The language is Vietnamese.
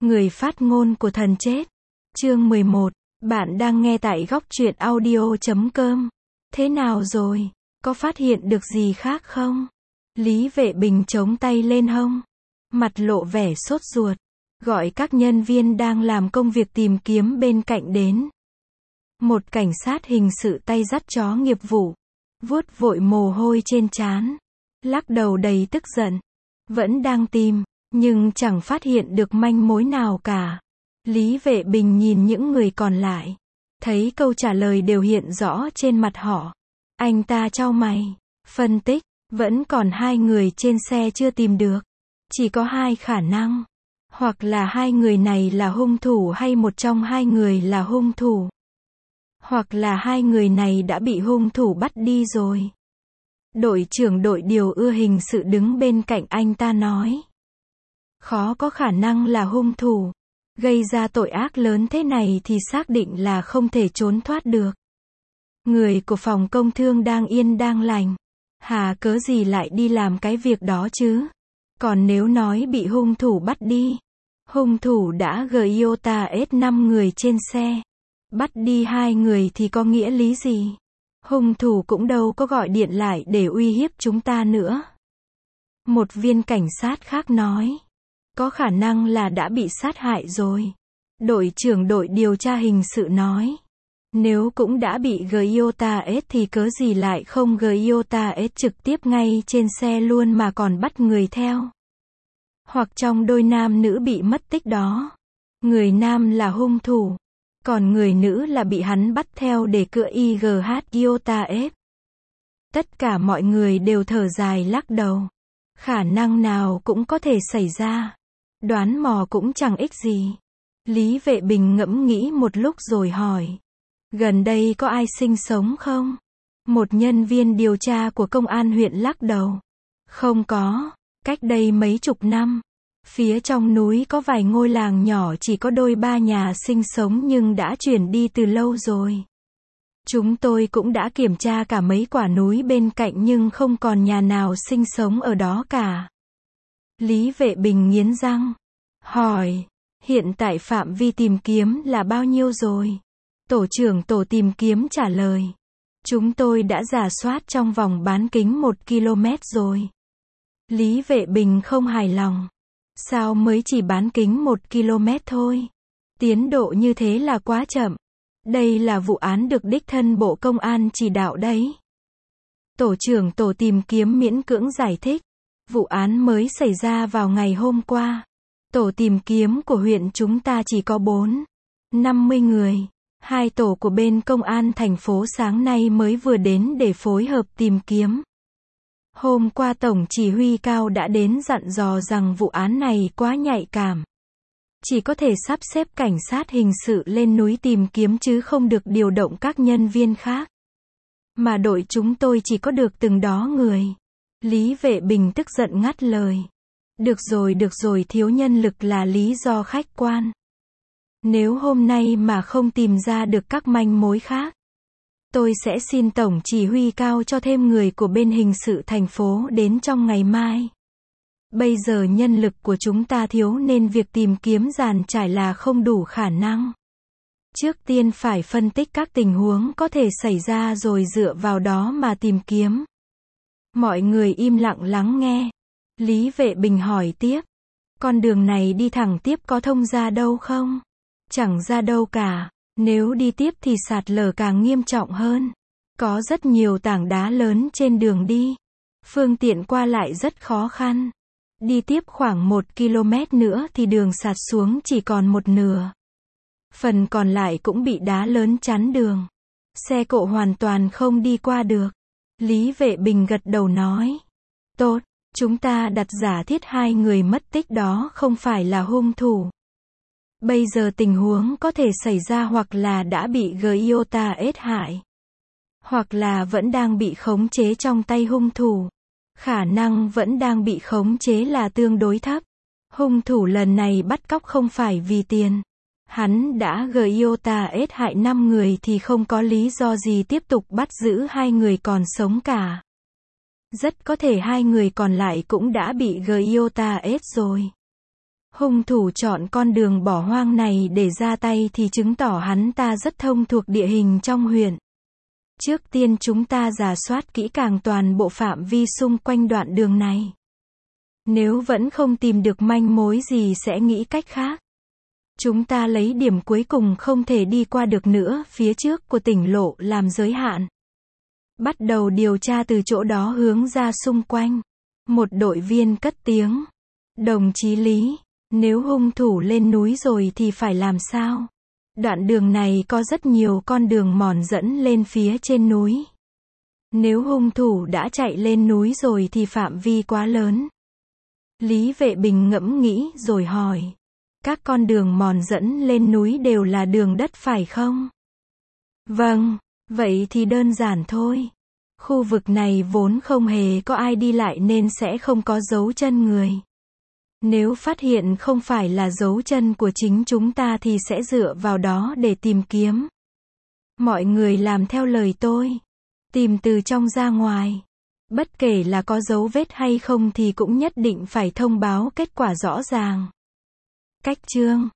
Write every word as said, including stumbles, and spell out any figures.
Người phát ngôn của thần chết. Chương mười một. Bạn đang nghe tại góc truyện audio chấm com. Thế nào rồi? Có phát hiện được gì khác không? Lý Vệ Bình chống tay lên hông. Mặt lộ vẻ sốt ruột. Gọi các nhân viên đang làm công việc tìm kiếm bên cạnh đến. Một cảnh sát hình sự tay dắt chó nghiệp vụ. Vuốt vội mồ hôi trên trán. Lắc đầu đầy tức giận. Vẫn đang tìm, nhưng chẳng phát hiện được manh mối nào cả. Lý Vệ Bình nhìn những người còn lại. Thấy câu trả lời đều hiện rõ trên mặt họ. Anh ta chau mày. Phân tích, vẫn còn hai người trên xe chưa tìm được. Chỉ có hai khả năng. Hoặc là hai người này là hung thủ hay một trong hai người là hung thủ. Hoặc là hai người này đã bị hung thủ bắt đi rồi. Đội trưởng đội điều ưa hình sự đứng bên cạnh anh ta nói. Khó có khả năng là hung thủ. Gây ra tội ác lớn thế này thì xác định là không thể trốn thoát được. Người của phòng công thương đang yên đang lành. Hà cớ gì lại đi làm cái việc đó chứ? Còn nếu nói bị hung thủ bắt đi. Hung thủ đã Toyota ét năm người trên xe. Bắt đi hai người thì có nghĩa lý gì? Hung thủ cũng đâu có gọi điện lại để uy hiếp chúng ta nữa. Một viên cảnh sát khác nói. Có khả năng là đã bị sát hại rồi. Đội trưởng đội điều tra hình sự nói. Nếu cũng đã bị Toyota ét thì cớ gì lại không Toyota ét trực tiếp ngay trên xe luôn mà còn bắt người theo. Hoặc trong đôi nam nữ bị mất tích đó. Người nam là hung thủ. Còn người nữ là bị hắn bắt theo để cựa i giê hát Toyota ét. Tất cả mọi người đều thở dài lắc đầu. Khả năng nào cũng có thể xảy ra. Đoán mò cũng chẳng ích gì. Lý Vệ Bình ngẫm nghĩ một lúc rồi hỏi. Gần đây có ai sinh sống không? Một nhân viên điều tra của công an huyện lắc đầu. Không có. Cách đây mấy chục năm. Phía trong núi có vài ngôi làng nhỏ chỉ có đôi ba nhà sinh sống nhưng đã chuyển đi từ lâu rồi. Chúng tôi cũng đã kiểm tra cả mấy quả núi bên cạnh nhưng không còn nhà nào sinh sống ở đó cả. Lý Vệ Bình nghiến răng. Hỏi, hiện tại phạm vi tìm kiếm là bao nhiêu rồi? Tổ trưởng tổ tìm kiếm trả lời. Chúng tôi đã rà soát trong vòng bán kính một ki lô mét rồi. Lý Vệ Bình không hài lòng. Sao mới chỉ bán kính một ki lô mét thôi? Tiến độ như thế là quá chậm. Đây là vụ án được đích thân Bộ Công an chỉ đạo đấy. Tổ trưởng tổ tìm kiếm miễn cưỡng giải thích. Vụ án mới xảy ra vào ngày hôm qua. Tổ tìm kiếm của huyện chúng ta chỉ có bốn, năm mươi người. Hai tổ của bên công an thành phố sáng nay mới vừa đến để phối hợp tìm kiếm. Hôm qua Tổng Chỉ huy Cao đã đến dặn dò rằng vụ án này quá nhạy cảm. Chỉ có thể sắp xếp cảnh sát hình sự lên núi tìm kiếm chứ không được điều động các nhân viên khác. Mà đội chúng tôi chỉ có được từng đó người. Lý Vệ Bình tức giận ngắt lời. Được rồi được rồi, thiếu nhân lực là lý do khách quan. Nếu hôm nay mà không tìm ra được các manh mối khác, tôi sẽ xin Tổng Chỉ huy Cao cho thêm người của bên hình sự thành phố đến trong ngày mai. Bây giờ nhân lực của chúng ta thiếu nên việc tìm kiếm dàn trải là không đủ khả năng. Trước tiên phải phân tích các tình huống có thể xảy ra rồi dựa vào đó mà tìm kiếm. Mọi người im lặng lắng nghe. Lý Vệ Bình hỏi tiếp. Con đường này đi thẳng tiếp có thông ra đâu không? Chẳng ra đâu cả. Nếu đi tiếp thì sạt lở càng nghiêm trọng hơn. Có rất nhiều tảng đá lớn trên đường đi. Phương tiện qua lại rất khó khăn. Đi tiếp khoảng một ki lô mét nữa thì đường sạt xuống chỉ còn một nửa. Phần còn lại cũng bị đá lớn chắn đường. Xe cộ hoàn toàn không đi qua được. Lý Vệ Bình gật đầu nói. Tốt, chúng ta đặt giả thiết hai người mất tích đó không phải là hung thủ. Bây giờ tình huống có thể xảy ra hoặc là đã bị Toyota ét hại. Hoặc là vẫn đang bị khống chế trong tay hung thủ. Khả năng vẫn đang bị khống chế là tương đối thấp. Hung thủ lần này bắt cóc không phải vì tiền. Hắn đã Toyota ét hại năm người thì không có lý do gì tiếp tục bắt giữ hai người còn sống cả. Rất có thể hai người còn lại cũng đã bị Toyota ét rồi. Hung thủ chọn con đường bỏ hoang này để ra tay thì chứng tỏ hắn ta rất thông thuộc địa hình trong huyện. Trước tiên chúng ta rà soát kỹ càng toàn bộ phạm vi xung quanh đoạn đường này. Nếu vẫn không tìm được manh mối gì sẽ nghĩ cách khác. Chúng ta lấy điểm cuối cùng không thể đi qua được nữa phía trước của tỉnh lộ làm giới hạn. Bắt đầu điều tra từ chỗ đó hướng ra xung quanh. Một đội viên cất tiếng. Đồng chí Lý, nếu hung thủ lên núi rồi thì phải làm sao? Đoạn đường này có rất nhiều con đường mòn dẫn lên phía trên núi. Nếu hung thủ đã chạy lên núi rồi thì phạm vi quá lớn. Lý Vệ Bình ngẫm nghĩ rồi hỏi. Các con đường mòn dẫn lên núi đều là đường đất phải không? Vâng, vậy thì đơn giản thôi. Khu vực này vốn không hề có ai đi lại nên sẽ không có dấu chân người. Nếu phát hiện không phải là dấu chân của chính chúng ta thì sẽ dựa vào đó để tìm kiếm. Mọi người làm theo lời tôi. Tìm từ trong ra ngoài. Bất kể là có dấu vết hay không thì cũng nhất định phải thông báo kết quả rõ ràng. Cách chương